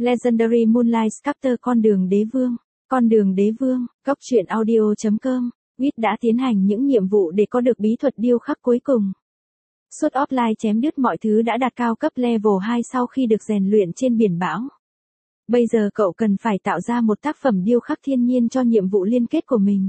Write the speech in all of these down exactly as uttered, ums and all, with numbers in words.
Legendary Moonlight Sculptor Con đường đế vương. Con đường đế vương, góc truyện audio.com. Wit đã tiến hành những nhiệm vụ để có được bí thuật điêu khắc cuối cùng. Suốt offline chém đứt mọi thứ đã đạt cao cấp level hai sau khi được rèn luyện trên biển bão. Bây giờ cậu cần phải tạo ra một tác phẩm điêu khắc thiên nhiên cho nhiệm vụ liên kết của mình.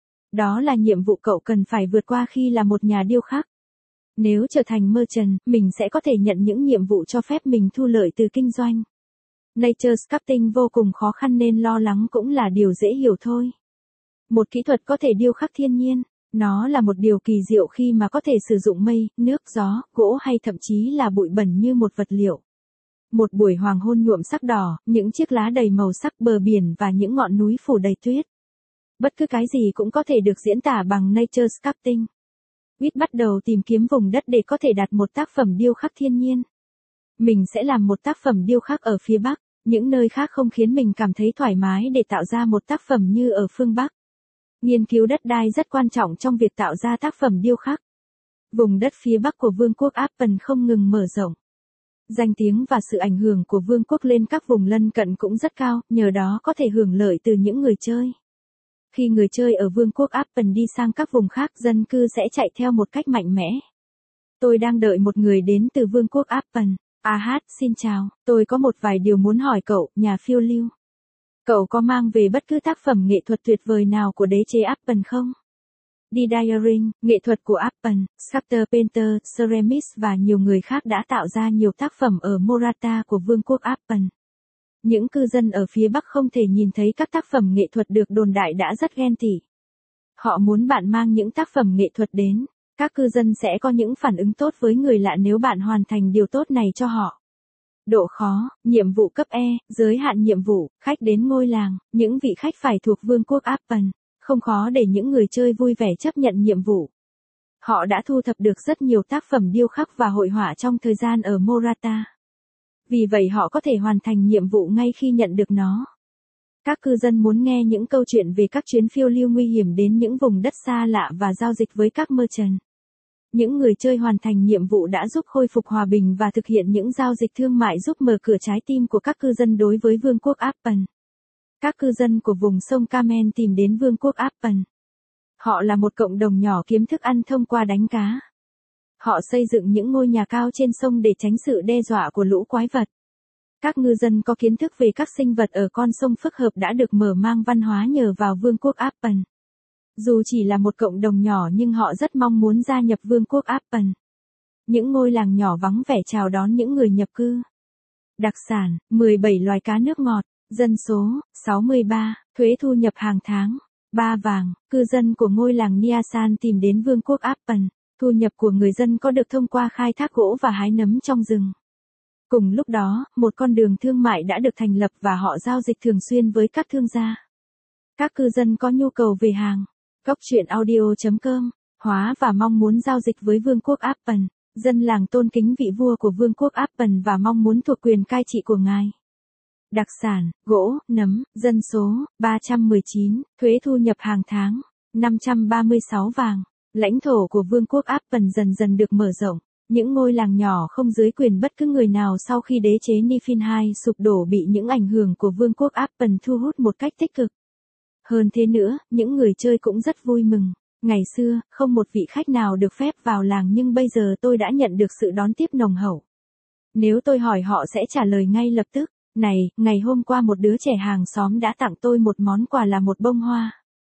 Đó là nhiệm vụ cậu cần phải vượt qua khi là một nhà điêu khắc. Nếu trở thành merchant, mình sẽ có thể nhận những nhiệm vụ cho phép mình thu lợi từ kinh doanh. Nature sculpting vô cùng khó khăn nên lo lắng cũng là điều dễ hiểu thôi. Một kỹ thuật có thể điêu khắc thiên nhiên, nó là một điều kỳ diệu khi mà có thể sử dụng mây, nước, gió, gỗ hay thậm chí là bụi bẩn như một vật liệu. Một buổi hoàng hôn nhuộm sắc đỏ, những chiếc lá đầy màu sắc, bờ biển và những ngọn núi phủ đầy tuyết. Bất cứ cái gì cũng có thể được diễn tả bằng nature sculpting. Wit bắt đầu tìm kiếm vùng đất để có thể đặt một tác phẩm điêu khắc thiên nhiên. Mình sẽ làm một tác phẩm điêu khắc ở phía Bắc, những nơi khác không khiến mình cảm thấy thoải mái để tạo ra một tác phẩm như ở phương Bắc. Nghiên cứu đất đai rất quan trọng trong việc tạo ra tác phẩm điêu khắc. Vùng đất phía Bắc của Vương quốc Appen không ngừng mở rộng. Danh tiếng và sự ảnh hưởng của vương quốc lên các vùng lân cận cũng rất cao, nhờ đó có thể hưởng lợi từ những người chơi. Khi người chơi ở Vương quốc Appen đi sang các vùng khác, dân cư sẽ chạy theo một cách mạnh mẽ. Tôi đang đợi một người đến từ Vương quốc Appen. À hát, xin chào, tôi có một vài điều muốn hỏi cậu, nhà phiêu lưu. Cậu có mang về bất cứ tác phẩm nghệ thuật tuyệt vời nào của đế chế Appen không? Didaring, nghệ thuật của Appen, Sculptor Painter, Ceramist và nhiều người khác đã tạo ra nhiều tác phẩm ở Morata của Vương quốc Appen. Những cư dân ở phía Bắc không thể nhìn thấy các tác phẩm nghệ thuật được đồn đại đã rất ghen tị. Họ muốn bạn mang những tác phẩm nghệ thuật đến. Các cư dân sẽ có những phản ứng tốt với người lạ nếu bạn hoàn thành điều tốt này cho họ. Độ khó, nhiệm vụ cấp E, giới hạn nhiệm vụ, khách đến ngôi làng, những vị khách phải thuộc Vương quốc Appen. Không khó để những người chơi vui vẻ chấp nhận nhiệm vụ. Họ đã thu thập được rất nhiều tác phẩm điêu khắc và hội họa trong thời gian ở Morata. Vì vậy họ có thể hoàn thành nhiệm vụ ngay khi nhận được nó. Các cư dân muốn nghe những câu chuyện về các chuyến phiêu lưu nguy hiểm đến những vùng đất xa lạ và giao dịch với các merchant. Những người chơi hoàn thành nhiệm vụ đã giúp khôi phục hòa bình và thực hiện những giao dịch thương mại giúp mở cửa trái tim của các cư dân đối với Vương quốc Appen. Các cư dân của vùng sông Kamen tìm đến Vương quốc Appen. Họ là một cộng đồng nhỏ kiếm thức ăn thông qua đánh cá. Họ xây dựng những ngôi nhà cao trên sông để tránh sự đe dọa của lũ quái vật. Các ngư dân có kiến thức về các sinh vật ở con sông phức hợp đã được mở mang văn hóa nhờ vào Vương quốc Appen. Dù chỉ là một cộng đồng nhỏ nhưng họ rất mong muốn gia nhập Vương quốc Appen. Những ngôi làng nhỏ vắng vẻ chào đón những người nhập cư. Đặc sản, mười bảy loài cá nước ngọt. Dân số, sáu mươi ba, thuế thu nhập hàng tháng, ba vàng, cư dân của ngôi làng Niasan tìm đến Vương quốc Appen. Thu nhập của người dân có được thông qua khai thác gỗ và hái nấm trong rừng. Cùng lúc đó, một con đường thương mại đã được thành lập và họ giao dịch thường xuyên với các thương gia. Các cư dân có nhu cầu về hàng. Góc truyện audio.com, hóa và mong muốn giao dịch với Vương quốc Appen. Dân làng tôn kính vị vua của Vương quốc Appen và mong muốn thuộc quyền cai trị của ngài. Đặc sản, gỗ, nấm, dân số, ba trăm mười chín, thuế thu nhập hàng tháng, năm trăm ba mươi sáu vàng. Lãnh thổ của Vương quốc Appen dần dần được mở rộng. Những ngôi làng nhỏ không dưới quyền bất cứ người nào sau khi đế chế Nifin hai sụp đổ bị những ảnh hưởng của Vương quốc Appen thu hút một cách tích cực. Hơn thế nữa, những người chơi cũng rất vui mừng. Ngày xưa, không một vị khách nào được phép vào làng nhưng bây giờ tôi đã nhận được sự đón tiếp nồng hậu. Nếu tôi hỏi họ sẽ trả lời ngay lập tức. Này, ngày hôm qua một đứa trẻ hàng xóm đã tặng tôi một món quà là một bông hoa.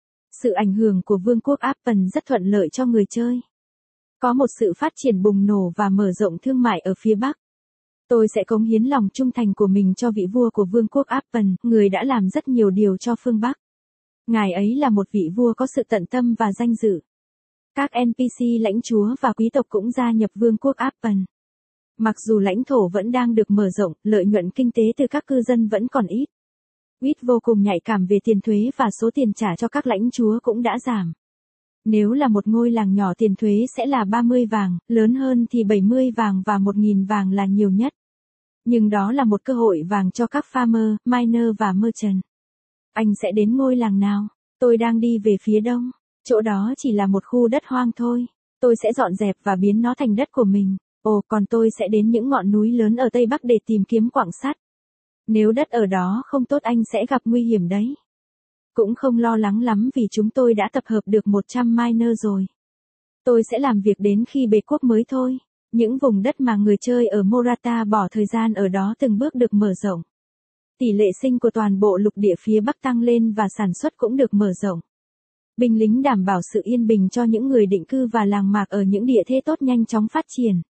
Sự ảnh hưởng của Vương quốc Appen rất thuận lợi cho người chơi. Có một sự phát triển bùng nổ và mở rộng thương mại ở phía Bắc. Tôi sẽ cống hiến lòng trung thành của mình cho vị vua của Vương quốc Appen, người đã làm rất nhiều điều cho phương Bắc. Ngài ấy là một vị vua có sự tận tâm và danh dự. Các en pê xê lãnh chúa và quý tộc cũng gia nhập Vương quốc Appen. Mặc dù lãnh thổ vẫn đang được mở rộng, lợi nhuận kinh tế từ các cư dân vẫn còn ít. Wit vô cùng nhạy cảm về tiền thuế và số tiền trả cho các lãnh chúa cũng đã giảm. Nếu là một ngôi làng nhỏ tiền thuế sẽ là ba mươi vàng, lớn hơn thì bảy mươi vàng và một nghìn vàng là nhiều nhất. Nhưng đó là một cơ hội vàng cho các farmer, miner và merchant. Anh sẽ đến ngôi làng nào? Tôi đang đi về phía đông. Chỗ đó chỉ là một khu đất hoang thôi. Tôi sẽ dọn dẹp và biến nó thành đất của mình. Ồ, còn tôi sẽ đến những ngọn núi lớn ở Tây Bắc để tìm kiếm quặng sắt. Nếu đất ở đó không tốt anh sẽ gặp nguy hiểm đấy. Cũng không lo lắng lắm vì chúng tôi đã tập hợp được một trăm miner rồi. Tôi sẽ làm việc đến khi bế quốc mới thôi. Những vùng đất mà người chơi ở Morata bỏ thời gian ở đó từng bước được mở rộng. Tỷ lệ sinh của toàn bộ lục địa phía Bắc tăng lên và sản xuất cũng được mở rộng. Binh lính đảm bảo sự yên bình cho những người định cư và làng mạc ở những địa thế tốt nhanh chóng phát triển.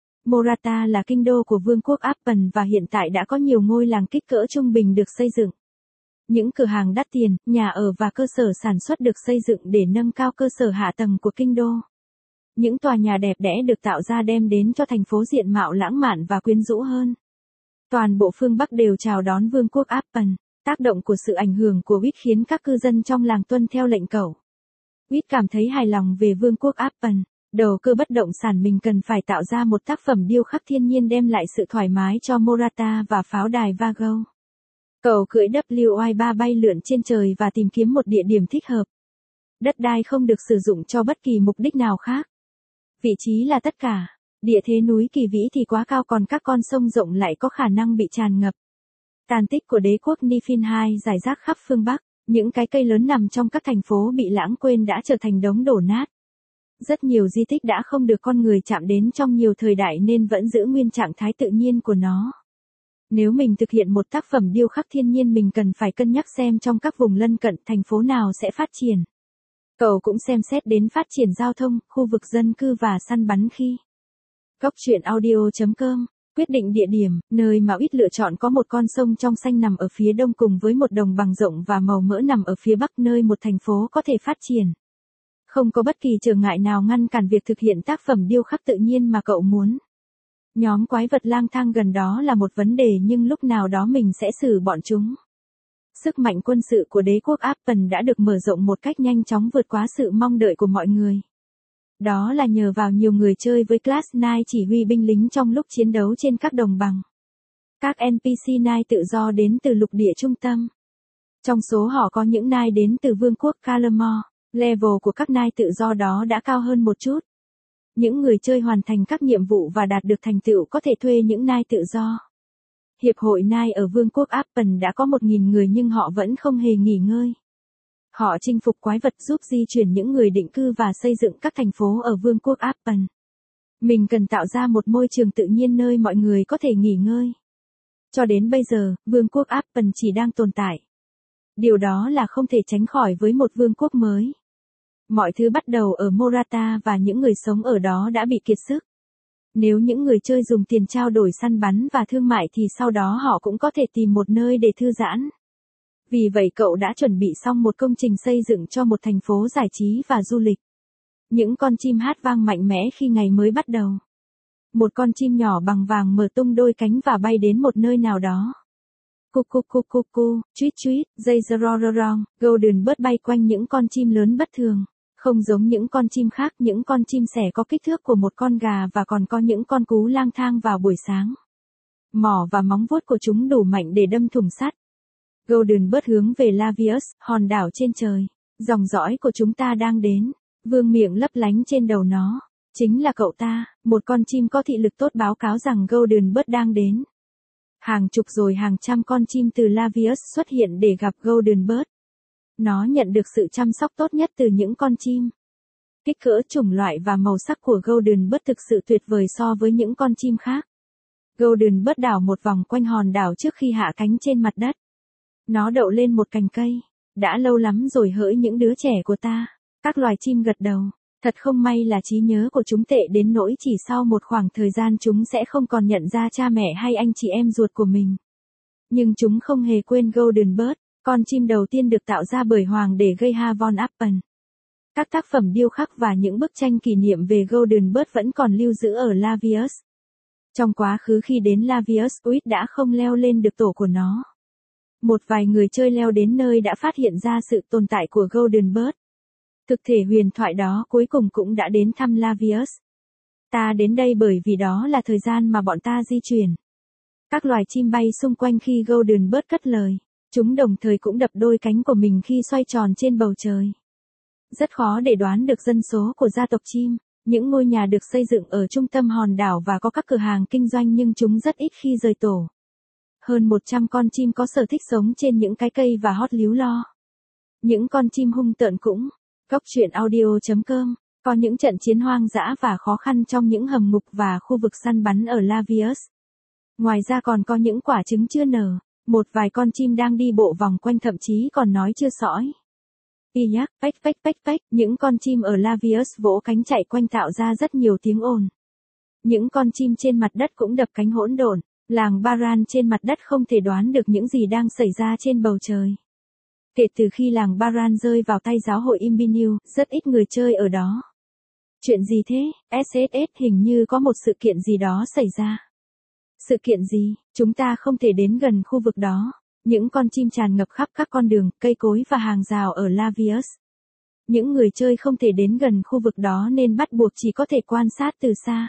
Morata là kinh đô của Vương quốc Appen và hiện tại đã có nhiều ngôi làng kích cỡ trung bình được xây dựng. Những cửa hàng đắt tiền, nhà ở và cơ sở sản xuất được xây dựng để nâng cao cơ sở hạ tầng của kinh đô. Những tòa nhà đẹp đẽ được tạo ra đem đến cho thành phố diện mạo lãng mạn và quyến rũ hơn. Toàn bộ phương Bắc đều chào đón Vương quốc Appen. Tác động của sự ảnh hưởng của Witt khiến các cư dân trong làng tuân theo lệnh cẩu. Witt cảm thấy hài lòng về Vương quốc Appen. Đầu cơ bất động sản mình cần phải tạo ra một tác phẩm điêu khắc thiên nhiên đem lại sự thoải mái cho Morata và pháo đài Vago. Cậu cưỡi W I ba bay lượn trên trời và tìm kiếm một địa điểm thích hợp. Đất đai không được sử dụng cho bất kỳ mục đích nào khác. Vị trí là tất cả. Địa thế núi kỳ vĩ thì quá cao còn các con sông rộng lại có khả năng bị tràn ngập. Tàn tích của đế quốc Niflheim rải rác khắp phương Bắc, những cái cây lớn nằm trong các thành phố bị lãng quên đã trở thành đống đổ nát. Rất nhiều di tích đã không được con người chạm đến trong nhiều thời đại nên vẫn giữ nguyên trạng thái tự nhiên của nó. Nếu mình thực hiện một tác phẩm điêu khắc thiên nhiên mình cần phải cân nhắc xem trong các vùng lân cận thành phố nào sẽ phát triển. Cậu cũng xem xét đến phát triển giao thông, khu vực dân cư và săn bắn khi. Góc truyện audio chấm com Quyết định địa điểm, nơi mà Witt lựa chọn có một con sông trong xanh nằm ở phía đông cùng với một đồng bằng rộng và màu mỡ nằm ở phía bắc nơi một thành phố có thể phát triển. Không có bất kỳ trở ngại nào ngăn cản việc thực hiện tác phẩm điêu khắc tự nhiên mà cậu muốn. Nhóm quái vật lang thang gần đó là một vấn đề nhưng lúc nào đó mình sẽ xử bọn chúng. Sức mạnh quân sự của đế quốc Appen đã được mở rộng một cách nhanh chóng vượt quá sự mong đợi của mọi người. Đó là nhờ vào nhiều người chơi với Class chín chỉ huy binh lính trong lúc chiến đấu trên các đồng bằng. Các en pê xê chín tự do đến từ lục địa trung tâm. Trong số họ có những nai đến từ vương quốc Calamore, level của các nai tự do đó đã cao hơn một chút. Những người chơi hoàn thành các nhiệm vụ và đạt được thành tựu có thể thuê những nai tự do. Hiệp hội nai ở vương quốc Appen đã có một nghìn người nhưng họ vẫn không hề nghỉ ngơi. Họ chinh phục quái vật giúp di chuyển những người định cư và xây dựng các thành phố ở vương quốc Appen. Mình cần tạo ra một môi trường tự nhiên nơi mọi người có thể nghỉ ngơi. Cho đến bây giờ, vương quốc Appen chỉ đang tồn tại. Điều đó là không thể tránh khỏi với một vương quốc mới. Mọi thứ bắt đầu ở Morata và những người sống ở đó đã bị kiệt sức. Nếu những người chơi dùng tiền trao đổi săn bắn và thương mại thì sau đó họ cũng có thể tìm một nơi để thư giãn. Vì vậy cậu đã chuẩn bị xong một công trình xây dựng cho một thành phố giải trí và du lịch. Những con chim hát vang mạnh mẽ khi ngày mới bắt đầu. Một con chim nhỏ bằng vàng mở tung đôi cánh và bay đến một nơi nào đó. Cu cu cu cu cu, tweet tweet, dây rororong, golden bird bay quanh những con chim lớn bất thường. Không giống những con chim khác, những con chim sẻ có kích thước của một con gà và còn có những con cú lang thang vào buổi sáng. Mỏ và móng vuốt của chúng đủ mạnh để đâm thủng sắt. Golden Bird hướng về Lavius, hòn đảo trên trời. Dòng dõi của chúng ta đang đến. Vương miệng lấp lánh trên đầu nó. Chính là cậu ta, một con chim có thị lực tốt báo cáo rằng Golden Bird đang đến. Hàng chục rồi hàng trăm con chim từ Lavius xuất hiện để gặp Golden Bird. Nó nhận được sự chăm sóc tốt nhất từ những con chim. Kích cỡ, chủng loại và màu sắc của Golden Bird thực sự tuyệt vời so với những con chim khác. Golden Bird đảo một vòng quanh hòn đảo trước khi hạ cánh trên mặt đất. Nó đậu lên một cành cây. Đã lâu lắm rồi hỡi những đứa trẻ của ta. Các loài chim gật đầu. Thật không may là trí nhớ của chúng tệ đến nỗi chỉ sau một khoảng thời gian chúng sẽ không còn nhận ra cha mẹ hay anh chị em ruột của mình. Nhưng chúng không hề quên Golden Bird, con chim đầu tiên được tạo ra bởi hoàng đế Geha von Appen. Các tác phẩm điêu khắc và những bức tranh kỷ niệm về Golden Bird vẫn còn lưu giữ ở Lavius. Trong quá khứ khi đến Lavius, Witt đã không leo lên được tổ của nó. Một vài người chơi leo đến nơi đã phát hiện ra sự tồn tại của Golden Bird. Thực thể huyền thoại đó cuối cùng cũng đã đến thăm Lavius. Ta đến đây bởi vì đó là thời gian mà bọn ta di chuyển. Các loài chim bay xung quanh khi Golden Bird cất lời. Chúng đồng thời cũng đập đôi cánh của mình khi xoay tròn trên bầu trời. Rất khó để đoán được dân số của gia tộc chim. Những ngôi nhà được xây dựng ở trung tâm hòn đảo và có các cửa hàng kinh doanh nhưng chúng rất ít khi rời tổ. Hơn một trăm con chim có sở thích sống trên những cái cây và hót líu lo. Những con chim hung tợn cũng. Góc truyện audio.com. Có những trận chiến hoang dã và khó khăn trong những hầm ngục và khu vực săn bắn ở Lavius. Ngoài ra còn có những quả trứng chưa nở. Một vài con chim đang đi bộ vòng quanh, thậm chí còn nói chưa sõi. Piyak, pách pách pách pách, những con chim ở Lavius vỗ cánh chạy quanh tạo ra rất nhiều tiếng ồn. Những con chim trên mặt đất cũng đập cánh hỗn độn. Làng Baran trên mặt đất không thể đoán được những gì đang xảy ra trên bầu trời. Kể từ khi làng Baran rơi vào tay giáo hội Imbinu, rất ít người chơi ở đó. Chuyện gì thế? ét ét ét hình như có một sự kiện gì đó xảy ra. Sự kiện gì? Chúng ta không thể đến gần khu vực đó. Những con chim tràn ngập khắp các con đường, cây cối và hàng rào ở Lavius. Những người chơi không thể đến gần khu vực đó nên bắt buộc chỉ có thể quan sát từ xa.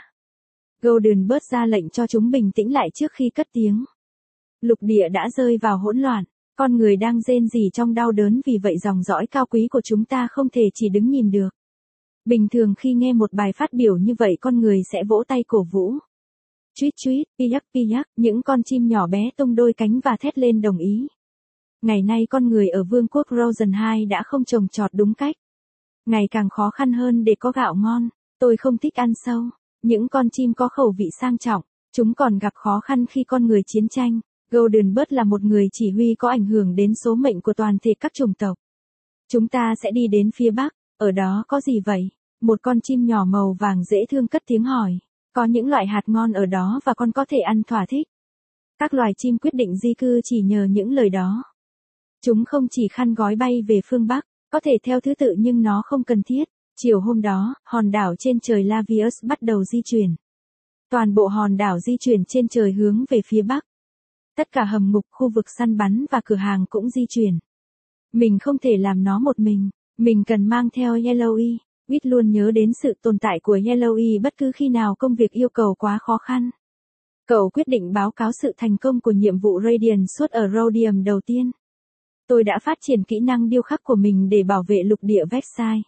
Golden Bird ra lệnh cho chúng bình tĩnh lại trước khi cất tiếng. Lục địa đã rơi vào hỗn loạn, con người đang rên rỉ trong đau đớn, vì vậy dòng dõi cao quý của chúng ta không thể chỉ đứng nhìn được. Bình thường khi nghe một bài phát biểu như vậy, con người sẽ vỗ tay cổ vũ. Chuít chuít, piyak piyak, những con chim nhỏ bé tung đôi cánh và thét lên đồng ý. Ngày nay con người ở vương quốc Rosen hai đã không trồng trọt đúng cách. Ngày càng khó khăn hơn để có gạo ngon. Tôi không thích ăn sâu. Những con chim có khẩu vị sang trọng, chúng còn gặp khó khăn khi con người chiến tranh. Golden Bird là một người chỉ huy có ảnh hưởng đến số mệnh của toàn thể các chủng tộc. Chúng ta sẽ đi đến phía bắc, ở đó có gì vậy? Một con chim nhỏ màu vàng dễ thương cất tiếng hỏi. Có những loại hạt ngon ở đó và con có thể ăn thỏa thích. Các loài chim quyết định di cư chỉ nhờ những lời đó. Chúng không chỉ khăn gói bay về phương bắc, có thể theo thứ tự nhưng nó không cần thiết. Chiều hôm đó, hòn đảo trên trời Lavius bắt đầu di chuyển. Toàn bộ hòn đảo di chuyển trên trời hướng về phía bắc. Tất cả hầm ngục, khu vực săn bắn và cửa hàng cũng di chuyển. Mình không thể làm nó một mình, mình cần mang theo Yellowy. Whit luôn nhớ đến sự tồn tại của Yellowy bất cứ khi nào công việc yêu cầu quá khó khăn. Cậu quyết định báo cáo sự thành công của nhiệm vụ Radiant suốt ở Rhodium đầu tiên. Tôi đã phát triển kỹ năng điêu khắc của mình để bảo vệ lục địa Vexai.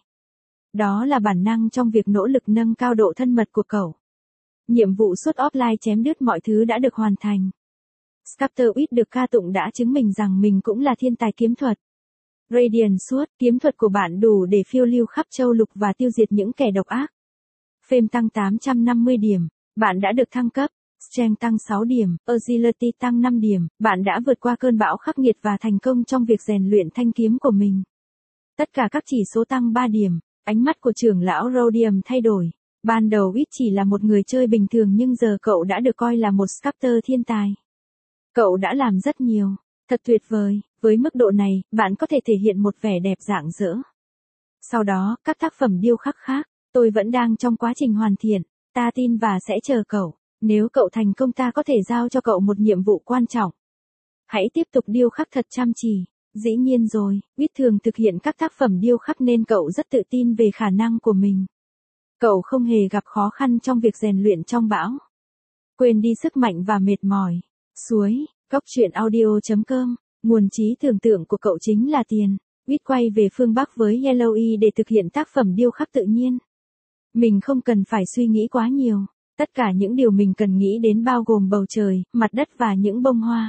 Đó là bản năng trong việc nỗ lực nâng cao độ thân mật của cậu. Nhiệm vụ suốt offline chém đứt mọi thứ đã được hoàn thành. Sculptor Whit được ca tụng đã chứng minh rằng mình cũng là thiên tài kiếm thuật. Radiant suốt, kiếm thuật của bạn đủ để phiêu lưu khắp châu lục và tiêu diệt những kẻ độc ác. Fame tăng tám trăm năm mươi điểm, bạn đã được thăng cấp. Strength tăng sáu điểm, Agility tăng năm điểm, bạn đã vượt qua cơn bão khắc nghiệt và thành công trong việc rèn luyện thanh kiếm của mình. Tất cả các chỉ số tăng ba điểm. Ánh mắt của trưởng lão Rhodium thay đổi. Ban đầu Whit chỉ là một người chơi bình thường nhưng giờ cậu đã được coi là một sculptor thiên tài. Cậu đã làm rất nhiều. Thật tuyệt vời, với mức độ này, bạn có thể thể hiện một vẻ đẹp rạng rỡ. Sau đó, các tác phẩm điêu khắc khác, tôi vẫn đang trong quá trình hoàn thiện. Ta tin và sẽ chờ cậu. Nếu cậu thành công, ta có thể giao cho cậu một nhiệm vụ quan trọng. Hãy tiếp tục điêu khắc thật chăm chỉ. Dĩ nhiên rồi, Whit thường thực hiện các tác phẩm điêu khắc nên cậu rất tự tin về khả năng của mình. Cậu không hề gặp khó khăn trong việc rèn luyện trong bão. Quên đi sức mạnh và mệt mỏi. Suối, góc truyện audio.com, nguồn trí tưởng tượng của cậu chính là tiền. Whit quay về phương Bắc với Yellowy để thực hiện tác phẩm điêu khắc tự nhiên. Mình không cần phải suy nghĩ quá nhiều. Tất cả những điều mình cần nghĩ đến bao gồm bầu trời, mặt đất và những bông hoa.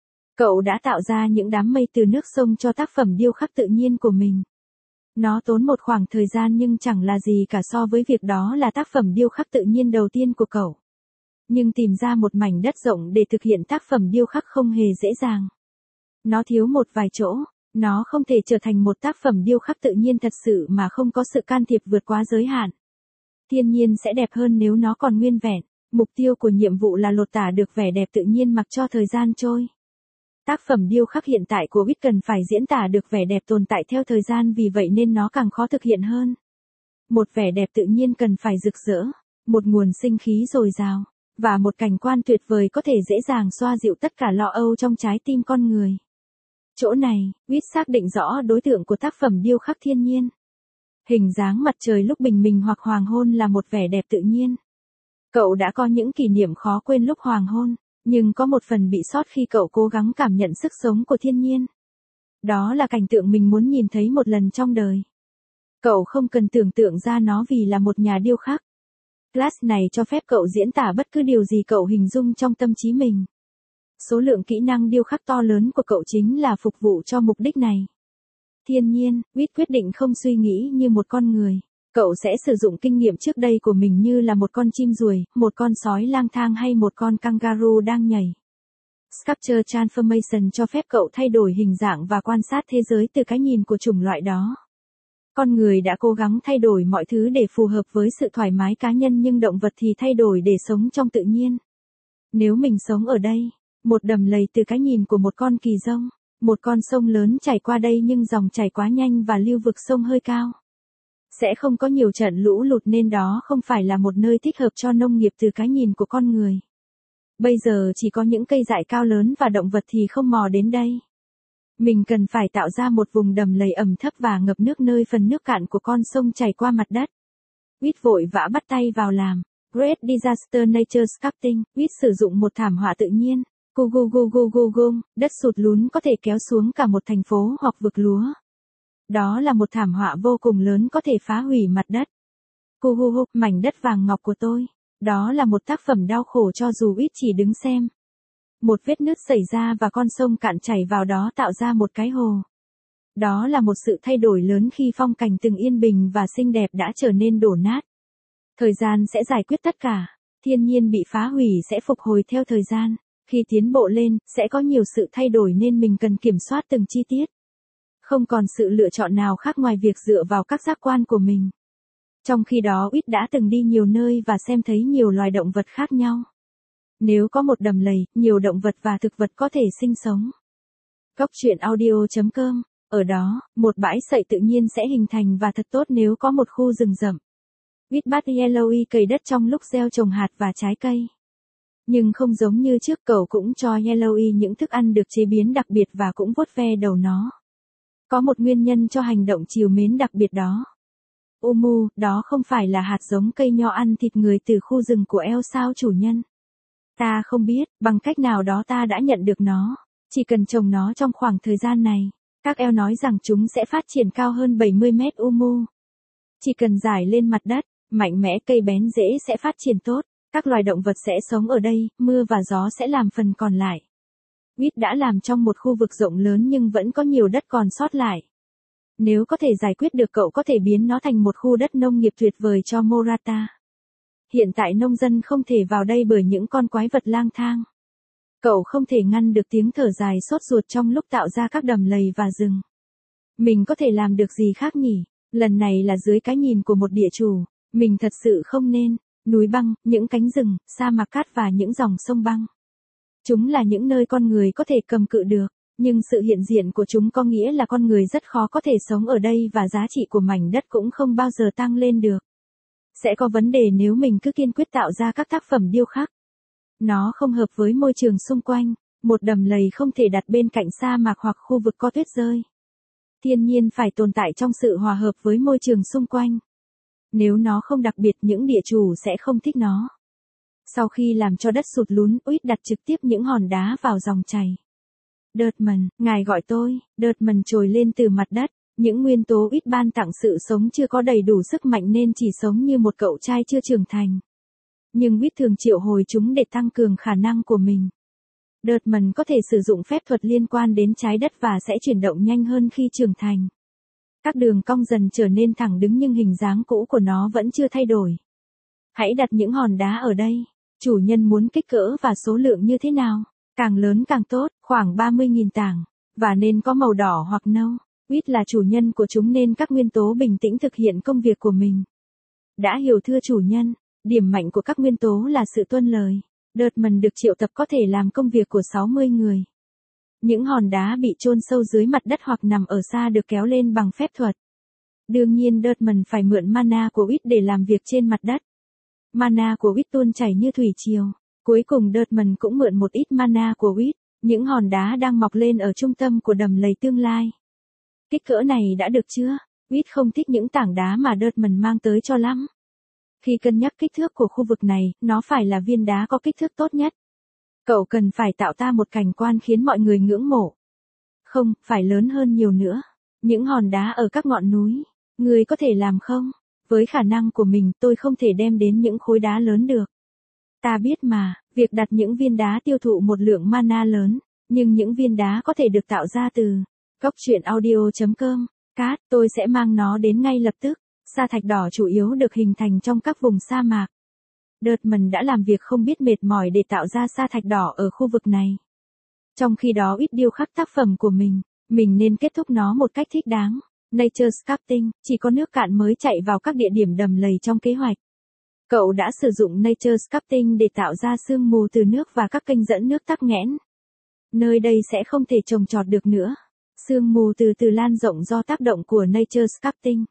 Cậu đã tạo ra những đám mây từ nước sông cho tác phẩm điêu khắc tự nhiên của mình. Nó tốn một khoảng thời gian nhưng chẳng là gì cả so với việc đó là tác phẩm điêu khắc tự nhiên đầu tiên của cậu. Nhưng tìm ra một mảnh đất rộng để thực hiện tác phẩm điêu khắc không hề dễ dàng. Nó thiếu một vài chỗ, nó không thể trở thành một tác phẩm điêu khắc tự nhiên thật sự mà không có sự can thiệp vượt quá giới hạn. Thiên nhiên sẽ đẹp hơn nếu nó còn nguyên vẹn. Mục tiêu của nhiệm vụ là lột tả được vẻ đẹp tự nhiên mặc cho thời gian trôi. Tác phẩm điêu khắc hiện tại của Whit cần phải diễn tả được vẻ đẹp tồn tại theo thời gian, vì vậy nên nó càng khó thực hiện hơn. Một vẻ đẹp tự nhiên cần phải rực rỡ, một nguồn sinh khí dồi dào, và một cảnh quan tuyệt vời có thể dễ dàng xoa dịu tất cả lo âu trong trái tim con người. Chỗ này, Whit xác định rõ đối tượng của tác phẩm điêu khắc thiên nhiên. Hình dáng mặt trời lúc bình minh hoặc hoàng hôn là một vẻ đẹp tự nhiên. Cậu đã có những kỷ niệm khó quên lúc hoàng hôn, nhưng có một phần bị sót khi cậu cố gắng cảm nhận sức sống của thiên nhiên. Đó là cảnh tượng mình muốn nhìn thấy một lần trong đời. Cậu không cần tưởng tượng ra nó vì là một nhà điêu khắc. Class này cho phép cậu diễn tả bất cứ điều gì cậu hình dung trong tâm trí mình. Số lượng kỹ năng điêu khắc to lớn của cậu chính là phục vụ cho mục đích này. Thiên nhiên, Wit quyết định không suy nghĩ như một con người. Cậu sẽ sử dụng kinh nghiệm trước đây của mình như là một con chim ruồi, một con sói lang thang hay một con kangaroo đang nhảy. Sculpture Transformation cho phép cậu thay đổi hình dạng và quan sát thế giới từ cái nhìn của chủng loại đó. Con người đã cố gắng thay đổi mọi thứ để phù hợp với sự thoải mái cá nhân nhưng động vật thì thay đổi để sống trong tự nhiên. Nếu mình sống ở đây, một đầm lầy từ cái nhìn của một con kỳ rông, một con sông lớn chảy qua đây nhưng dòng chảy quá nhanh và lưu vực sông hơi cao. Sẽ không có nhiều trận lũ lụt nên đó không phải là một nơi thích hợp cho nông nghiệp từ cái nhìn của con người. Bây giờ chỉ có những cây dại cao lớn và động vật thì không mò đến đây. Mình cần phải tạo ra một vùng đầm lầy ẩm thấp và ngập nước nơi phần nước cạn của con sông chảy qua mặt đất. Wit vội vã bắt tay vào làm. Great Disaster Nature Sculpting. Wit sử dụng một thảm họa tự nhiên. Gugugugugugum, đất sụt lún có thể kéo xuống cả một thành phố hoặc vực lúa. Đó là một thảm họa vô cùng lớn có thể phá hủy mặt đất. Gugugu, mảnh đất vàng ngọc của tôi. Đó là một tác phẩm đau khổ cho dù Wit chỉ đứng xem. Một vết nứt xảy ra và con sông cạn chảy vào đó tạo ra một cái hồ. Đó là một sự thay đổi lớn khi phong cảnh từng yên bình và xinh đẹp đã trở nên đổ nát. Thời gian sẽ giải quyết tất cả. Thiên nhiên bị phá hủy sẽ phục hồi theo thời gian. Khi tiến bộ lên, sẽ có nhiều sự thay đổi nên mình cần kiểm soát từng chi tiết. Không còn sự lựa chọn nào khác ngoài việc dựa vào các giác quan của mình. Trong khi đó Wit đã từng đi nhiều nơi và xem thấy nhiều loài động vật khác nhau. Nếu có một đầm lầy, nhiều động vật và thực vật có thể sinh sống. Góc truyện audio chấm com. Ở đó, một bãi sậy tự nhiên sẽ hình thành và thật tốt nếu có một khu rừng rậm. Wit bắt Yellowy cày đất trong lúc gieo trồng hạt và trái cây. Nhưng không giống như trước, cậu cũng cho Yellowy những thức ăn được chế biến đặc biệt và cũng vuốt ve đầu nó. Có một nguyên nhân cho hành động trìu mến đặc biệt đó. Umu, đó không phải là hạt giống cây nho ăn thịt người từ khu rừng của eo sao chủ nhân? Ta không biết, bằng cách nào đó ta đã nhận được nó. Chỉ cần trồng nó trong khoảng thời gian này, các eo nói rằng chúng sẽ phát triển cao hơn bảy mươi mét Umu. Chỉ cần rải lên mặt đất, mạnh mẽ cây bén rễ sẽ phát triển tốt. Các loài động vật sẽ sống ở đây, mưa và gió sẽ làm phần còn lại. Wit đã làm trong một khu vực rộng lớn nhưng vẫn có nhiều đất còn sót lại. Nếu có thể giải quyết được, cậu có thể biến nó thành một khu đất nông nghiệp tuyệt vời cho Morata. Hiện tại nông dân không thể vào đây bởi những con quái vật lang thang. Cậu không thể ngăn được tiếng thở dài sốt ruột trong lúc tạo ra các đầm lầy và rừng. Mình có thể làm được gì khác nhỉ? Lần này là dưới cái nhìn của một địa chủ. Mình thật sự không nên. Núi băng, những cánh rừng, sa mạc cát và những dòng sông băng. Chúng là những nơi con người có thể cầm cự được, nhưng sự hiện diện của chúng có nghĩa là con người rất khó có thể sống ở đây và giá trị của mảnh đất cũng không bao giờ tăng lên được. Sẽ có vấn đề nếu mình cứ kiên quyết tạo ra các tác phẩm điêu khắc. Nó không hợp với môi trường xung quanh, một đầm lầy không thể đặt bên cạnh sa mạc hoặc khu vực có tuyết rơi. Thiên nhiên phải tồn tại trong sự hòa hợp với môi trường xung quanh. Nếu nó không đặc biệt, những địa chủ sẽ không thích nó. Sau khi làm cho đất sụt lún, Wit đặt trực tiếp những hòn đá vào dòng chảy. Dirtman, ngài gọi tôi. Dirtman trồi lên từ mặt đất. Những nguyên tố Wit ban tặng sự sống chưa có đầy đủ sức mạnh nên chỉ sống như một cậu trai chưa trưởng thành. Nhưng Wit thường triệu hồi chúng để tăng cường khả năng của mình. Dirtman có thể sử dụng phép thuật liên quan đến trái đất và sẽ chuyển động nhanh hơn khi trưởng thành. Các đường cong dần trở nên thẳng đứng nhưng hình dáng cũ của nó vẫn chưa thay đổi. Hãy đặt những hòn đá ở đây. Chủ nhân muốn kích cỡ và số lượng như thế nào? Càng lớn càng tốt, khoảng ba mươi nghìn tảng. Và nên có màu đỏ hoặc nâu. Wit là chủ nhân của chúng nên các nguyên tố bình tĩnh thực hiện công việc của mình. Đã hiểu thưa chủ nhân, điểm mạnh của các nguyên tố là sự tuân lời. Dirtman được triệu tập có thể làm công việc của sáu mươi người. Những hòn đá bị chôn sâu dưới mặt đất hoặc nằm ở xa được kéo lên bằng phép thuật. Đương nhiên Dirtman phải mượn mana của Wit để làm việc trên mặt đất. Mana của Wit tuôn chảy như thủy triều. Cuối cùng Dirtman cũng mượn một ít mana của Wit. Những hòn đá đang mọc lên ở trung tâm của đầm lầy tương lai. Kích cỡ này đã được chưa? Wit không thích những tảng đá mà Dirtman mang tới cho lắm. Khi cân nhắc kích thước của khu vực này, nó phải là viên đá có kích thước tốt nhất. Cậu cần phải tạo ra một cảnh quan khiến mọi người ngưỡng mộ. Không, phải lớn hơn nhiều nữa. Những hòn đá ở các ngọn núi. Người có thể làm không? Với khả năng của mình tôi không thể đem đến những khối đá lớn được. Ta biết mà, Việc đặt những viên đá tiêu thụ một lượng mana lớn, nhưng những viên đá có thể được tạo ra từ Cốc truyện audio chấm com. Cát, tôi sẽ mang nó đến ngay lập tức. Sa thạch đỏ chủ yếu được hình thành trong các vùng sa mạc. Dirtman đã làm việc không biết mệt mỏi để tạo ra sa thạch đỏ ở khu vực này. Trong khi đó ít điêu khắc tác phẩm của mình, mình nên kết thúc nó một cách thích đáng. Nature Sculpting, chỉ có nước cạn mới chạy vào các địa điểm đầm lầy trong kế hoạch. Cậu đã sử dụng Nature Sculpting để tạo ra sương mù từ nước và các kênh dẫn nước tắc nghẽn. Nơi đây sẽ không thể trồng trọt được nữa. Sương mù từ từ lan rộng do tác động của Nature Sculpting.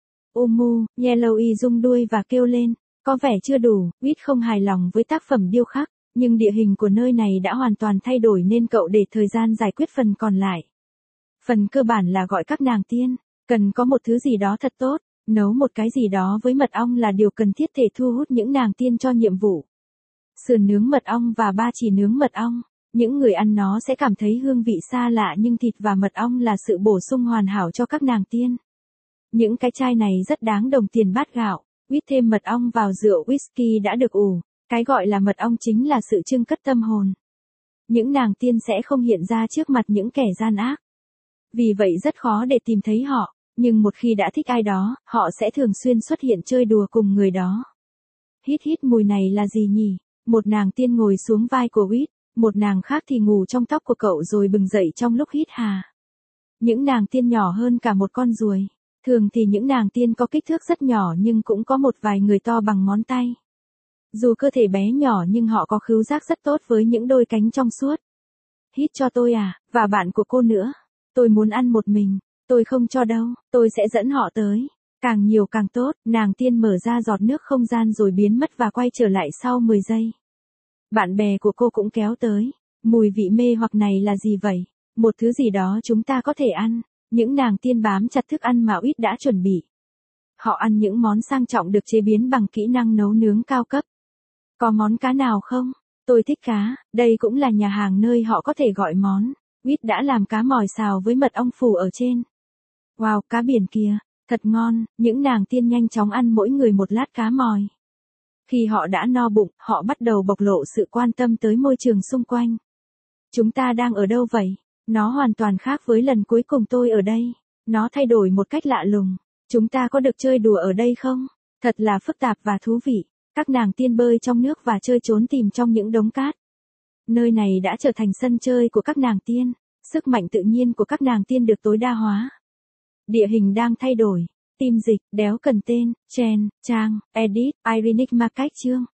Umu, Yellowy rung đuôi và kêu lên, có vẻ chưa đủ. Wit không hài lòng với tác phẩm điêu khắc, nhưng địa hình của nơi này đã hoàn toàn thay đổi nên cậu để thời gian giải quyết phần còn lại. Phần cơ bản là gọi các nàng tiên, cần có một thứ gì đó thật tốt, nấu một cái gì đó với mật ong là điều cần thiết để thu hút những nàng tiên cho nhiệm vụ. Sườn nướng mật ong và ba chỉ nướng mật ong, những người ăn nó sẽ cảm thấy hương vị xa lạ nhưng thịt và mật ong là sự bổ sung hoàn hảo cho các nàng tiên. Những cái chai này rất đáng đồng tiền bát gạo. Quýt thêm mật ong vào rượu whisky đã được ủ. Cái gọi là mật ong chính là sự trưng cất tâm hồn. Những nàng tiên sẽ không hiện ra trước mặt những kẻ gian ác. Vì vậy rất khó để tìm thấy họ, nhưng một khi đã thích ai đó, họ sẽ thường xuyên xuất hiện chơi đùa cùng người đó. Hít hít mùi này là gì nhỉ? Một nàng tiên ngồi xuống vai của Quýt, một nàng khác thì ngủ trong tóc của cậu rồi bừng dậy trong lúc hít hà. Những nàng tiên nhỏ hơn cả một con ruồi. Thường thì những nàng tiên có kích thước rất nhỏ nhưng cũng có một vài người to bằng ngón tay. Dù cơ thể bé nhỏ nhưng họ có khứu giác rất tốt với những đôi cánh trong suốt. Hít cho tôi à, và bạn của cô nữa. Tôi muốn ăn một mình, tôi không cho đâu, tôi sẽ dẫn họ tới. Càng nhiều càng tốt, nàng tiên mở ra giọt nước không gian rồi biến mất và quay trở lại sau mười giây. Bạn bè của cô cũng kéo tới. Mùi vị mê hoặc này là gì vậy? Một thứ gì đó chúng ta có thể ăn. Những nàng tiên bám chặt thức ăn mà Quýt đã chuẩn bị. Họ ăn những món sang trọng được chế biến bằng kỹ năng nấu nướng cao cấp. Có món cá nào không? Tôi thích cá, đây cũng là nhà hàng nơi họ có thể gọi món. Quýt đã làm cá mòi xào với mật ong phủ ở trên. Wow, cá biển kìa, thật ngon, những nàng tiên nhanh chóng ăn mỗi người một lát cá mòi. Khi họ đã no bụng, họ bắt đầu bộc lộ sự quan tâm tới môi trường xung quanh. Chúng ta đang ở đâu vậy? Nó hoàn toàn khác với lần cuối cùng tôi ở đây. Nó thay đổi một cách lạ lùng. Chúng ta có được chơi đùa ở đây không? Thật là phức tạp và thú vị. Các nàng tiên bơi trong nước và chơi trốn tìm trong những đống cát. Nơi này đã trở thành sân chơi của các nàng tiên. Sức mạnh tự nhiên của các nàng tiên được tối đa hóa. Địa hình đang thay đổi. Tim dịch, đéo cần tên, Chen, Trang, Edit, Irenic Market chương.